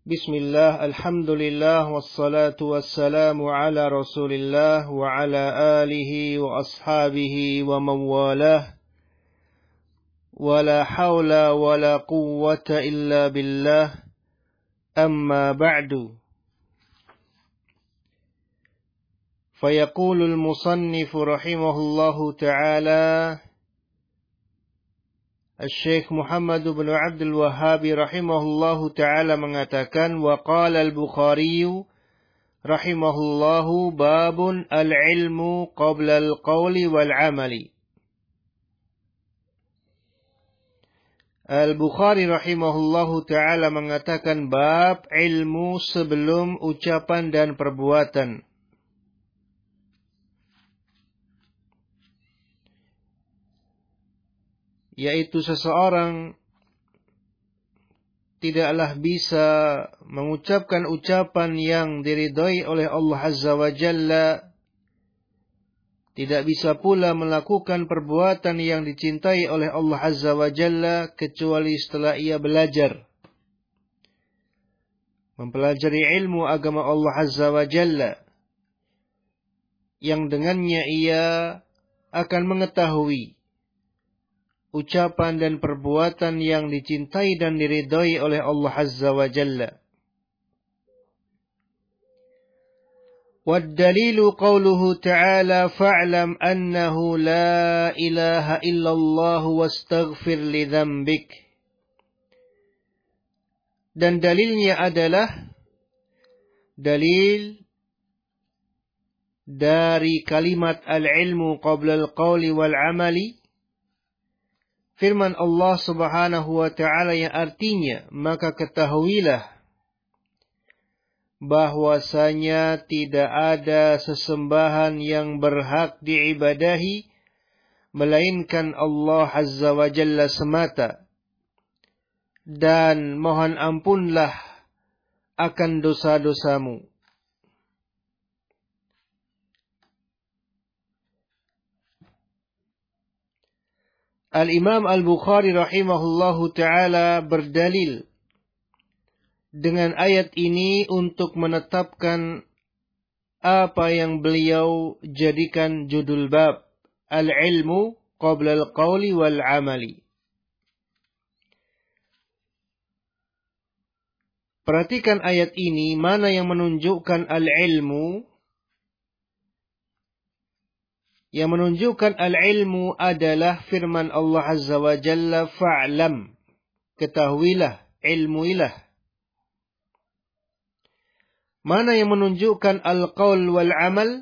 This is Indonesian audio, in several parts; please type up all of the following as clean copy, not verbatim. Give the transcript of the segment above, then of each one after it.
Bismillah, alhamdulillah, wassalatu wassalamu ala rasulillah wa ala alihi wa ashabihi wa mawalah. Wa la hawla wa la quwwata illa billah. Amma ba'du. Fayaqulul musannifu rahimahullahu ta'ala, Syekh Muhammad bin Abdul Wahhab rahimahullahu ta'ala mengatakan, wa qala al-Bukhari rahimahullahu babun al-ilmu qabla al-qawli wal-amali. Al-Bukhari rahimahullahu ta'ala mengatakan bab ilmu sebelum ucapan dan perbuatan. Yaitu seseorang tidaklah bisa mengucapkan ucapan yang diridhai oleh Allah Azza wa Jalla, tidak bisa pula melakukan perbuatan yang dicintai oleh Allah Azza wa Jalla kecuali setelah ia belajar, mempelajari ilmu agama Allah Azza wa Jalla, yang dengannya ia akan mengetahui ucapan dan perbuatan yang dicintai dan diridhai oleh Allah Azza wa Jalla. وَالدَّلِيلُ قَوْلُهُ تَعَالَى فَاعْلَمْ أَنَّهُ لَا إِلَهَ إِلَّا اللَّهُ وَاسْتَغْفِرْ لِذَنْبِكَ. Dan dalilnya adalah dalil dari kalimat al-ilmu qabla al-qawli wal-amali, firman Allah Subhanahu wa ta'ala yang artinya, maka ketahuilah bahwasanya tidak ada sesembahan yang berhak diibadahi melainkan Allah Azza wa Jalla semata, dan mohon ampunlah akan dosa-dosamu. Al-Imam Al-Bukhari rahimahullahu ta'ala berdalil dengan ayat ini untuk menetapkan apa yang beliau jadikan judul bab, al-ilmu qabla al-qawli wal-amali. Perhatikan ayat ini, mana yang menunjukkan al-ilmu. Yang menunjukkan al-ilmu adalah firman Allah Azza wa Jalla, fa'lam, ketahuilah, ilmuilah. Mana yang menunjukkan al-qaul wal-amal?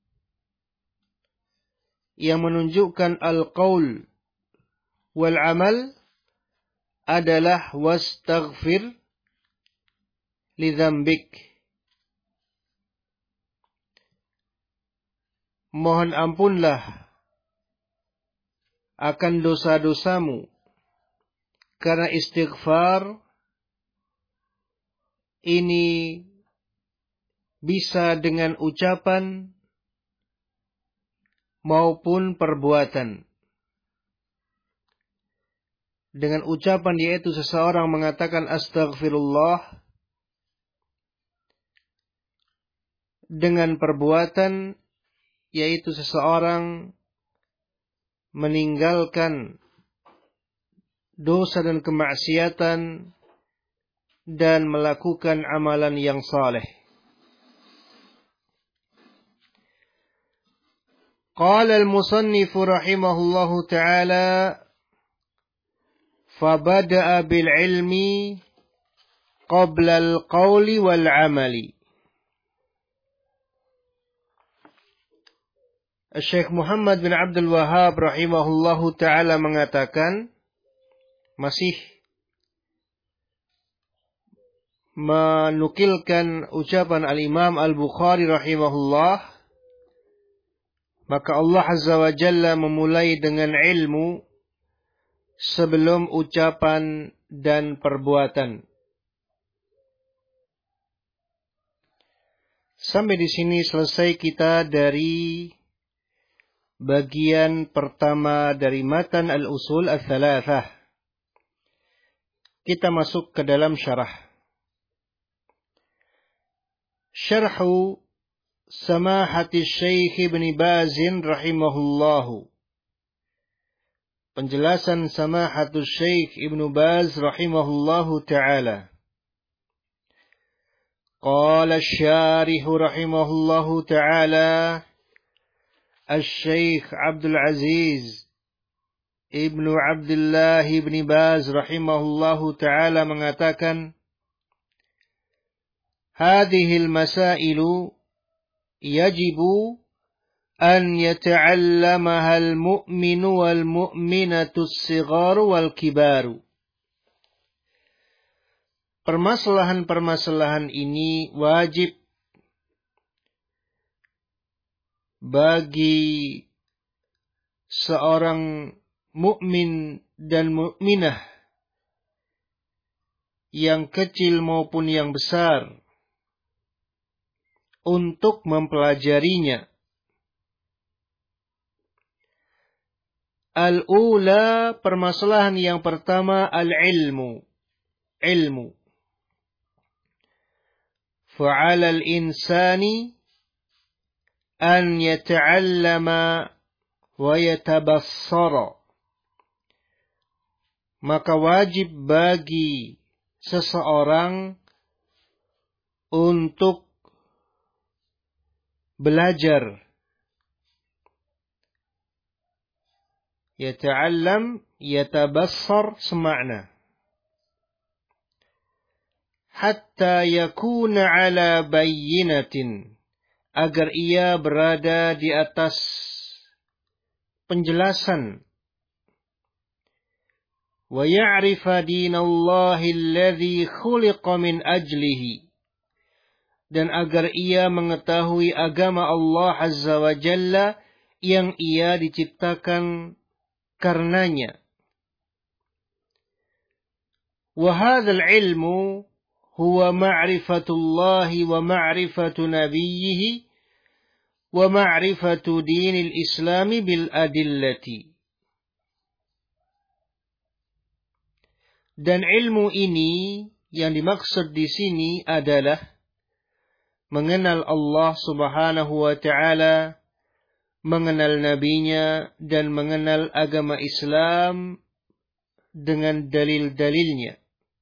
Yang menunjukkan al-qaul wal-amal adalah wastaghfir lidzambik. Mohon ampunlah akan dosa-dosamu. Karena istighfar ini bisa dengan ucapan maupun perbuatan. Dengan ucapan yaitu seseorang mengatakan astaghfirullah. Dengan perbuatan yaitu seseorang meninggalkan dosa dan kemaksiatan dan melakukan amalan yang saleh. Qala al-musannifu rahimahullahu ta'ala, fabada'a bil ilmi qabla al-qawli wal-amali. Syekh Muhammad bin Abdul Wahhab rahimahullahu ta'ala mengatakan, masih menukilkan ucapan al-Imam Al-Bukhari rahimahullah, maka Allah Azza wa Jalla memulai dengan ilmu sebelum ucapan dan perbuatan. Sampai di sini selesai kita dari bagian pertama dari matan al-usul al-thalathah. Kita masuk ke dalam syarah. Syarhu Samahati Syekh Ibn Baz rahimahullahu. Penjelasan Samahatul Syekh Ibn Baz rahimahullahu ta'ala. Qala asy-syarih rahimahullahu ta'ala, Asy-Syekh Abdul Aziz Ibn Abdullah Ibn Baz rahimahullahu ta'ala mengatakan, Hadhil masailu yajibu an yata'allamaha al-mu'minu wal-mu'minatu as-sigharu wal-kibaru. Permasalahan-permasalahan ini wajib bagi seorang mukmin dan mukminah yang kecil maupun yang besar untuk mempelajarinya. Al-ula, permasalahan yang pertama, al-ilmu. Ilmu. Fa'ala al-insani an yata'allama wa yatabassara. Maka wajib bagi seseorang untuk belajar. Yata'allam, yatabassar semakna. Hatta yakuna ala bayyinatin. Agar ia berada di atas penjelasan. Wa ya'rifa dinallahi alladhi khuliqa min ajlihi. Dan agar ia mengetahui agama Allah Azza wa Jalla yang ia diciptakan karenanya. Wa hadzal ilmu huwa ma'rifatullahi wa ma'rifatu nabiyhi wa ma'rifatu dinil islami bil adillati. Dan ilmu ini yang dimaksud di sini adalah mengenal Allah Subhanahu wa ta'ala, mengenal nabinya, dan mengenal agama Islam dengan dalil-dalilnya.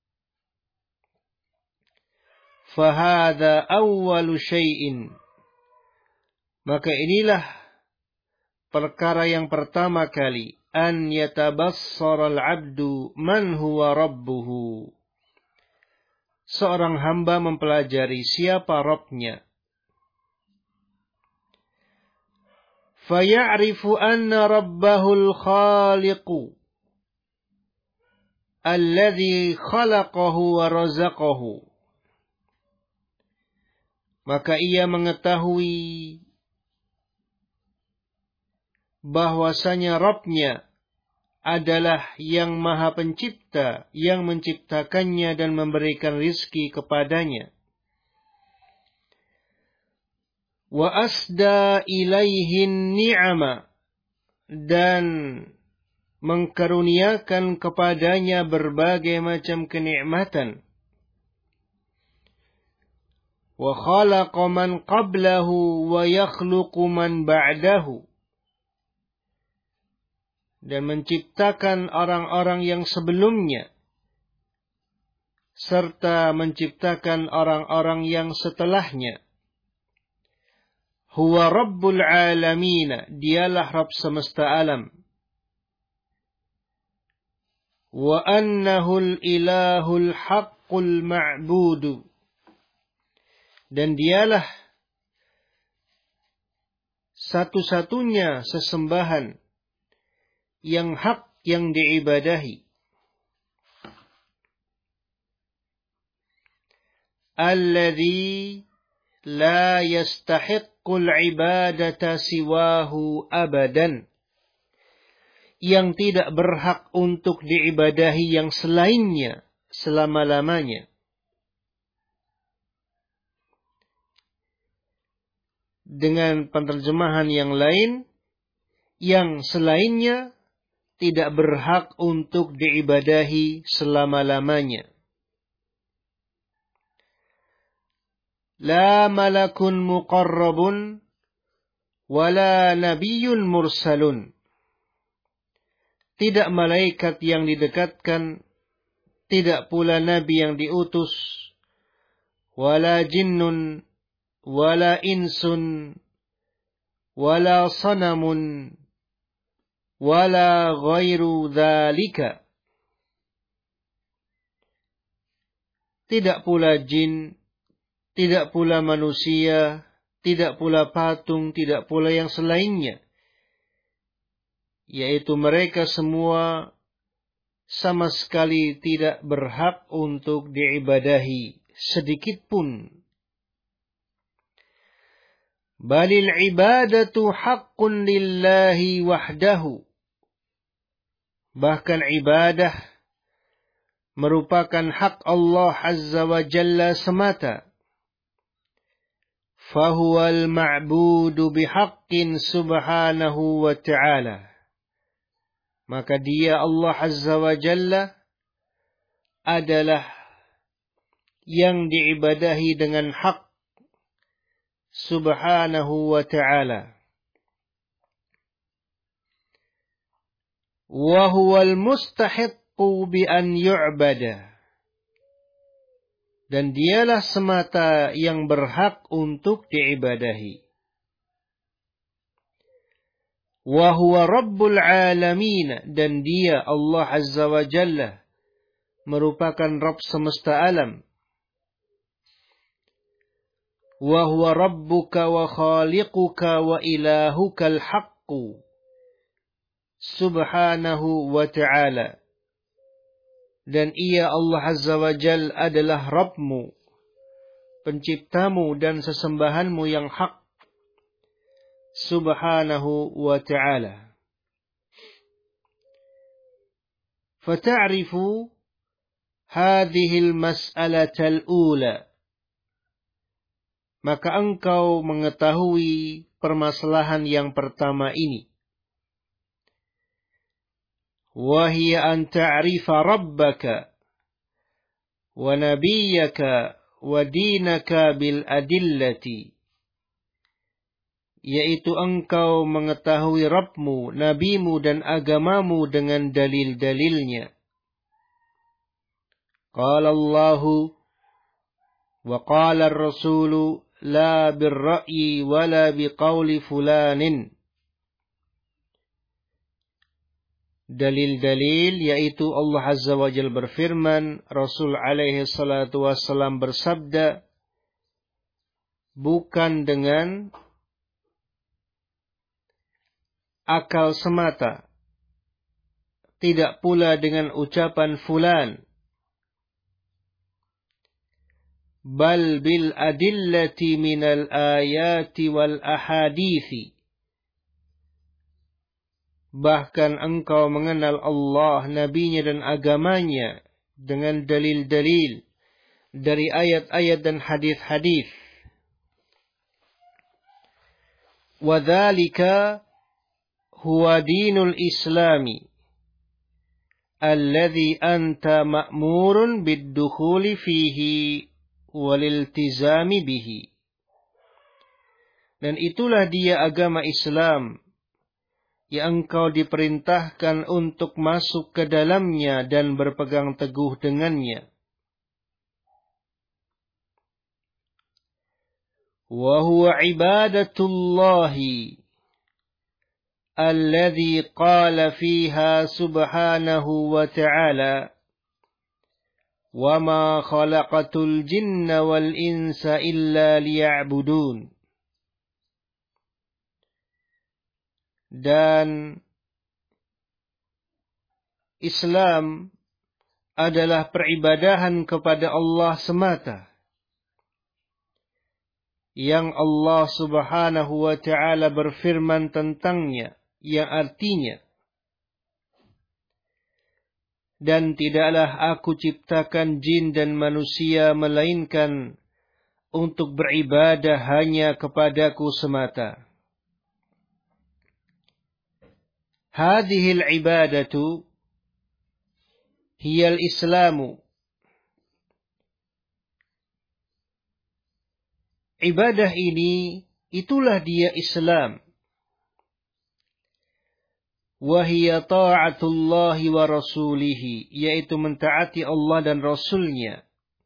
Fahadha awwalu syai'in. Maka inilah perkara yang pertama kali. An yatabassara al-'abdu man huwa rabbuhu. Seorang hamba mempelajari siapa Rabbnya. Faya'rifu anna rabbahul khaliqu alladhi khalaqahu wa razaqahu. Maka ia mengetahui bahwasanya Rabbnya adalah yang maha pencipta, yang menciptakannya dan memberikan rizki kepadanya. Wa asda ilaihin ni'ama. Dan mengkaruniakan kepadanya berbagai macam kenikmatan. Wa khalaqa man qablahu wa yakhluqu man ba'dahu. Dan menciptakan orang-orang yang sebelumnya, serta menciptakan orang-orang yang setelahnya. Huwa Rabbul Alamina, dialah Rabb semesta alam. Wa annahul ilahul haqqul ma'budu. Dan dialah satu-satunya sesembahan yang hak yang diibadahi. Alladhi la yastahiqqul ibadata siwahu abadan. Yang tidak berhak untuk diibadahi yang selainnya selama-lamanya. Dengan penerjemahan yang lain, yang selainnya tidak berhak untuk diibadahi selama-lamanya. la malakun muqarrabun wala nabiyyun mursalun. Tidak malaikat yang didekatkan, tidak pula nabi yang diutus, wala jinnun, wala insun, wala sanamun, wala ghairu dzalika. Tidak pula jin, tidak pula manusia, tidak pula patung, tidak pula yang selainnya. Yaitu mereka semua sama sekali tidak berhak untuk diibadahi sedikit pun. Balil ibadatu haqqun lillahi wahdahu. Bahkan ibadah merupakan hak Allah Azza wa Jalla semata. Fahuwal ma'budu bihaqqin subhanahu wa ta'ala. Maka dia Allah Azza wa Jalla adalah yang diibadahi dengan hak subhanahu wa ta'ala. Wa huwal mustahiqqu bi an yu'bada. Dan dialah semata yang berhak untuk diibadahi. Wa huwa rabbul alamin. Dan dia Allah Azza wa Jalla merupakan Rabb semesta alam. Wa huwa rabbuka wa khaliquka wa ilahukal haqqu subhanahu wa ta'ala. Dan ia Allah Azza wa Jal adalah Rabbmu, penciptamu dan sesembahanmu yang hak, subhanahu wa ta'ala. Fata'rifu hadhil mas'alatal ula. Maka engkau mengetahui permasalahan yang pertama ini. وهي أن تعرف ربك ونبيك ودينك بالأدلة. Yaitu engkau mengetahui Rabbmu, nabimu dan agamamu dengan dalil-dalilnya. Qala Allahu wa qala ar-rasulu la bir-ra'yi wa la biqauli fulanin. Dalil-dalil yaitu Allah Azza wa Jalla berfirman, Rasul alaihi salatu wassalam bersabda, bukan dengan akal semata, tidak pula dengan ucapan fulan, bal bil adillati minal ayati wal ahadithi. Bahkan engkau mengenal Allah, nabinya dan agamanya dengan dalil-dalil dari ayat-ayat dan hadis-hadis. Wa dzalika huwa dinul islami alladhi anta ma'murun bid-dukhuli fihi wal iltizami bihi. Dan itulah dia agama Islam yang engkau diperintahkan untuk masuk ke dalamnya dan berpegang teguh dengannya. Wa huwa ibadatullahi alladhi qala fiha subhanahu wa ta'ala wa ma khalaqatul jinna wal insa illa liya'budun. Dan Islam adalah peribadahan kepada Allah semata, yang Allah subhanahu wa ta'ala berfirman tentangnya, yang artinya, dan tidaklah aku ciptakan jin dan manusia melainkan untuk beribadah hanya kepadaku semata. Hadhil ibadatu hiyal islamu. ibadah ini, itulah dia Islam. Wahiyya ta'atullahi wa rasulihi, yaitu mentaati Allah dan Rasulnya.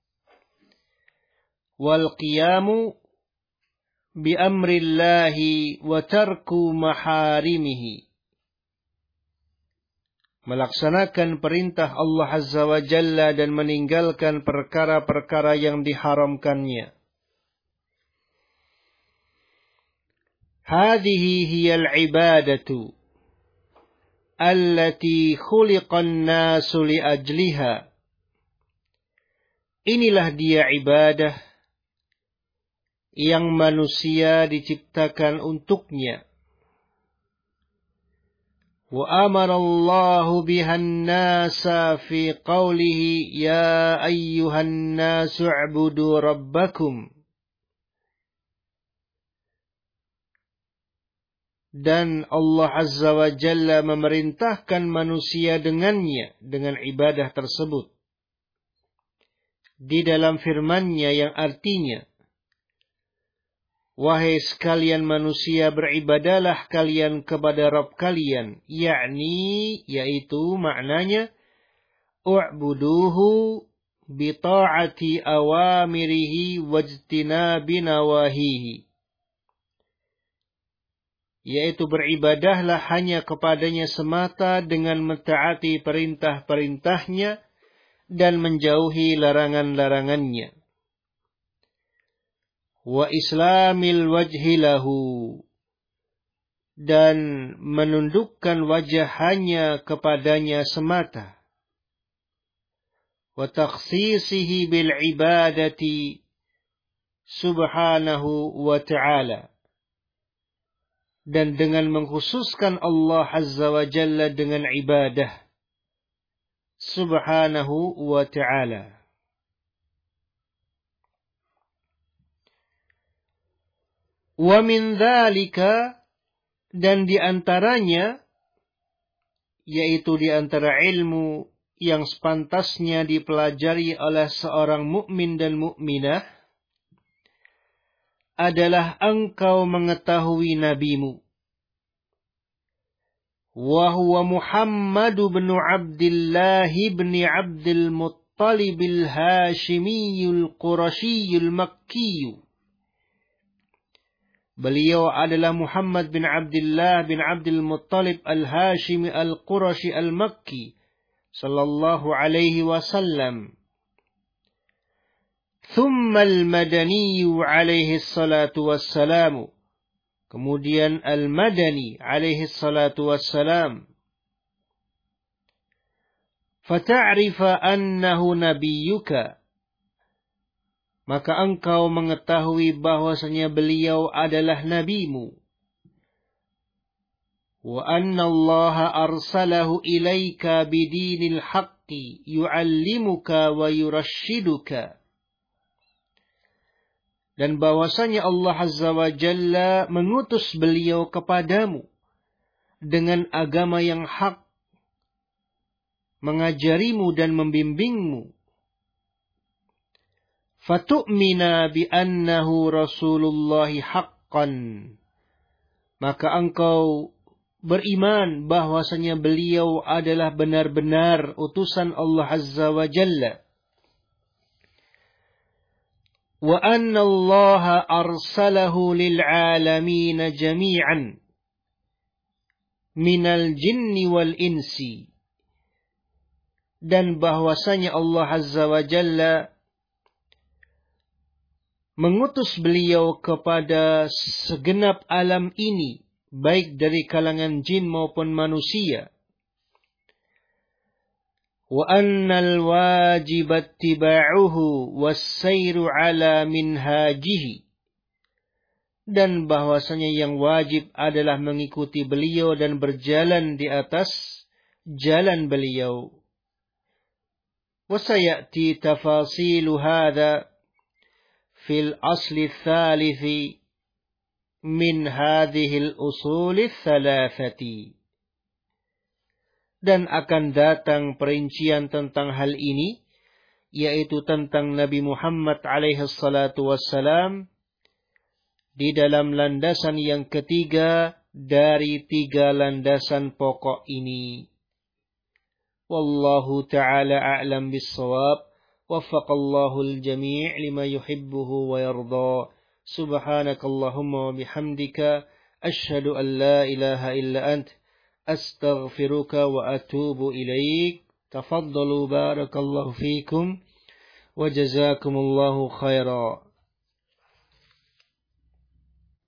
Wal qiyamu bi amrillahi wa tarku maharimihi, melaksanakan perintah Allah Azza wa Jalla dan meninggalkan perkara-perkara yang diharamkannya. Hadhihi hiyal ibadatu allati khuliqan nasu li ajliha. Inilah dia ibadah yang manusia diciptakan untuknya. Wa amara Allahu bihan nasa fi qawlihi ya ayyuhan nasu u'budu rabbakum. Dan Allah Azza wa Jalla memerintahkan manusia dengannya, dengan ibadah tersebut. Di dalam firman-Nya yang artinya, wahai sekalian manusia, beribadalah kalian kepada Rabb kalian. Yaitu maknanya, u'buduhu bita'ati awamirihi wajtinabi nawahihi. Yaitu beribadahlah hanya kepadanya semata dengan mentaati perintah-perintahnya dan menjauhi larangan-larangannya. Wa islamil wajhi lahu, dan menundukkan wajah hanya kepadanya semata. Wa takhsisihi bil ibadati subhanahu wa ta'ala, dan dengan mengkhususkan Allah Azza wa Jalla dengan ibadah subhanahu wa ta'ala. Wa min dzalika, dan di antaranya, yaitu di antara ilmu yang sepantasnya dipelajari oleh seorang mukmin dan mukminah, adalah engkau mengetahui nabimu. Wa huwa Muhammad bin Abdullah bin Abdul Muttalib al-Hashimi al-Qurashi al-Makki. Beliau adalah Muhammad bin Abdullah bin Abdul Muttalib al-Hashimi al-Qurashi al-Makki sallallahu alaihi wasallam. Thumma al-Madani alaihi salatu wassalamu. Kemudian al-Madani alaihi salatu wassalam. Fata'rifa annahu nabiyyuka. Maka engkau mengetahui bahwasanya beliau adalah nabimu. Wa anna Allah arsalahu ilaika bidinil haqqi yu'allimuka wa yurashiduka. Dan bahwasanya Allah Azza wa Jalla mengutus beliau kepadamu dengan agama yang hak, mengajarimu dan membimbingmu. Fatu'mina bi annahu Rasulullah haqqan. Maka engkau beriman bahwasanya beliau adalah benar-benar utusan Allah Azza wa Jalla. Wa anna Allah arsalahu lil alamin jami'an minal jinni wal insi. Dan bahwasanya Allah Azza wa Jalla mengutus beliau kepada segenap alam ini, baik dari kalangan jin maupun manusia. Wa annal wajib ittiba'uhu was-sayru ala minhajihi. Dan bahwasanya yang wajib adalah mengikuti beliau dan berjalan di atas jalan beliau. Wa sayati tafasilu hadha fil asli tsalithi min hadhihi al-usul ats-tsalatsati. Dan akan datang perincian tentang hal ini, yaitu tentang Nabi Muhammad alaihi salatu wassalam, di dalam landasan yang ketiga dari 3 landasan pokok ini. Wallahu ta'ala a'lam bis-shawab. Waffaqallahu al-jami' lima yuhibbuhu wa yarda. Subhanakallahumma wa bihamdika asyhadu an la ilaha illa ant astaghfiruka wa atubu ilaik. Tafaddalu barakallahu fikum wa jazakumullahu khairan.